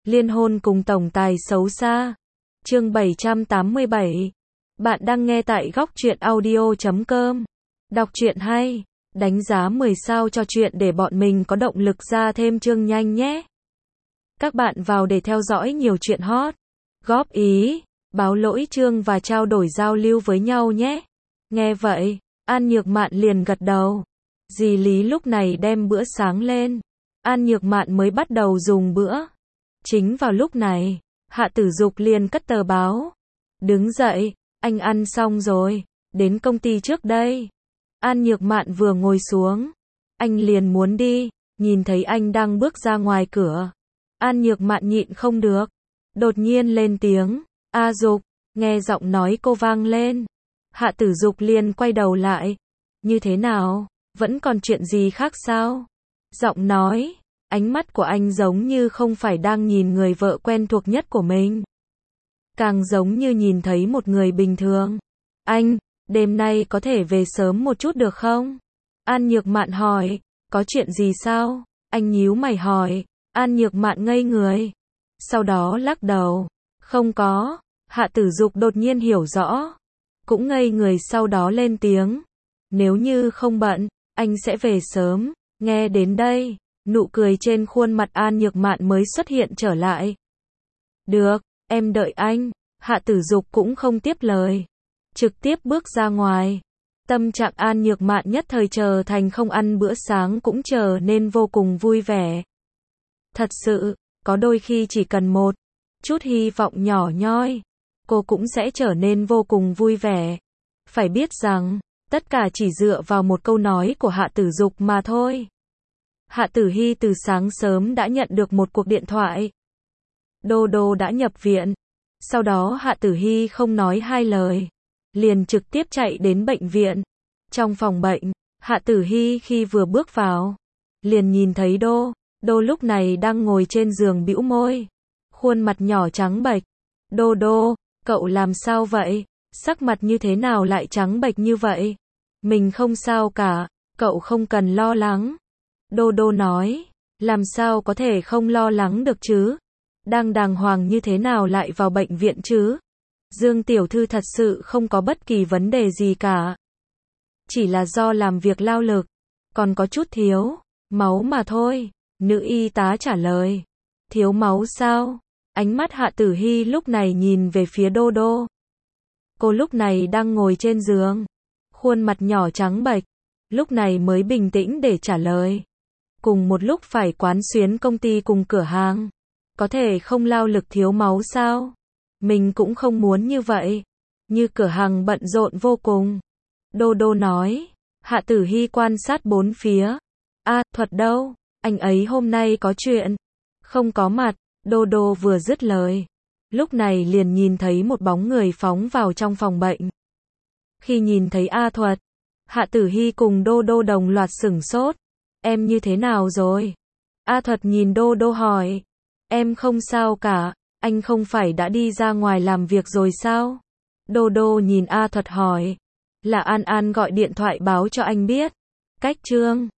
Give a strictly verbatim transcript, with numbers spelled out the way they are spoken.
Liên hôn cùng tổng tài xấu xa. Chương bảy trăm tám mươi bảy. Bạn đang nghe tại góc truyện audio chấm com. Đọc truyện hay, đánh giá mười sao cho truyện để bọn mình có động lực ra thêm chương nhanh nhé. Các bạn vào để theo dõi nhiều chuyện hot, góp ý, báo lỗi chương và trao đổi giao lưu với nhau nhé. Nghe vậy, An Nhược Mạn liền gật đầu. Dì Lý lúc này đem bữa sáng lên. An Nhược Mạn mới bắt đầu dùng bữa. Chính vào lúc này, Hạ Tử Dục liền cất tờ báo. Đứng dậy, anh ăn xong rồi, đến công ty trước đây. An Nhược Mạn vừa ngồi xuống, anh liền muốn đi, nhìn thấy anh đang bước ra ngoài cửa. An Nhược Mạn nhịn không được, đột nhiên lên tiếng, A Dục, nghe giọng nói cô vang lên. Hạ Tử Dục liền quay đầu lại, như thế nào, vẫn còn chuyện gì khác sao? Giọng nói, ánh mắt của anh giống như không phải đang nhìn người vợ quen thuộc nhất của mình, càng giống như nhìn thấy một người bình thường. Anh, đêm nay có thể về sớm một chút được không? An Nhược Mạn hỏi, có chuyện gì sao? Anh nhíu mày hỏi. An Nhược Mạn ngây người, sau đó lắc đầu, không có. Hạ Tử Dục đột nhiên hiểu rõ, cũng ngây người, sau đó lên tiếng, nếu như không bận, anh sẽ về sớm. Nghe đến đây, nụ cười trên khuôn mặt An Nhược Mạn mới xuất hiện trở lại. Được, em đợi anh. Hạ Tử Dục cũng không tiếp lời, trực tiếp bước ra ngoài. Tâm trạng An Nhược Mạn nhất thời trở thành không ăn bữa sáng cũng trở nên vô cùng vui vẻ. Thật sự, có đôi khi chỉ cần một chút hy vọng nhỏ nhoi, cô cũng sẽ trở nên vô cùng vui vẻ. Phải biết rằng, tất cả chỉ dựa vào một câu nói của Hạ Tử Dục mà thôi. Hạ Tử Hy từ sáng sớm đã nhận được một cuộc điện thoại. Đô Đô đã nhập viện. Sau đó Hạ Tử Hy không nói hai lời, liền trực tiếp chạy đến bệnh viện. Trong phòng bệnh, Hạ Tử Hy khi vừa bước vào, liền nhìn thấy Đô. Đô lúc này đang ngồi trên giường bĩu môi, khuôn mặt nhỏ trắng bệch. Đô Đô, cậu làm sao vậy? Sắc mặt như thế nào lại trắng bệch như vậy? Mình không sao cả, cậu không cần lo lắng. Đô Đô nói, làm sao có thể không lo lắng được chứ? Đang đàng hoàng như thế nào lại vào bệnh viện chứ? Dương tiểu thư thật sự không có bất kỳ vấn đề gì cả. Chỉ là do làm việc lao lực, còn có chút thiếu máu mà thôi. Nữ y tá trả lời. Thiếu máu sao? Ánh mắt Hạ Tử Hy lúc này nhìn về phía Đô Đô. Cô lúc này đang ngồi trên giường, khuôn mặt nhỏ trắng bệch, lúc này mới bình tĩnh để trả lời. Cùng một lúc phải quán xuyến công ty cùng cửa hàng, có thể không lao lực thiếu máu sao? Mình cũng không muốn như vậy. Như cửa hàng bận rộn vô cùng. Đô Đô nói. Hạ Tử Hy quan sát bốn phía. A, Thuật đâu? Anh ấy hôm nay có chuyện. Không có mặt. Đô Đô vừa dứt lời, lúc này liền nhìn thấy một bóng người phóng vào trong phòng bệnh. Khi nhìn thấy A Thuật, Hạ Tử Hy cùng Đô Đô đồng loạt sửng sốt. Em như thế nào rồi? A Thuật nhìn Đô Đô hỏi. Em không sao cả, anh không phải đã đi ra ngoài làm việc rồi sao? Đô Đô nhìn A Thuật hỏi. Là An An gọi điện thoại báo cho anh biết. Cách chương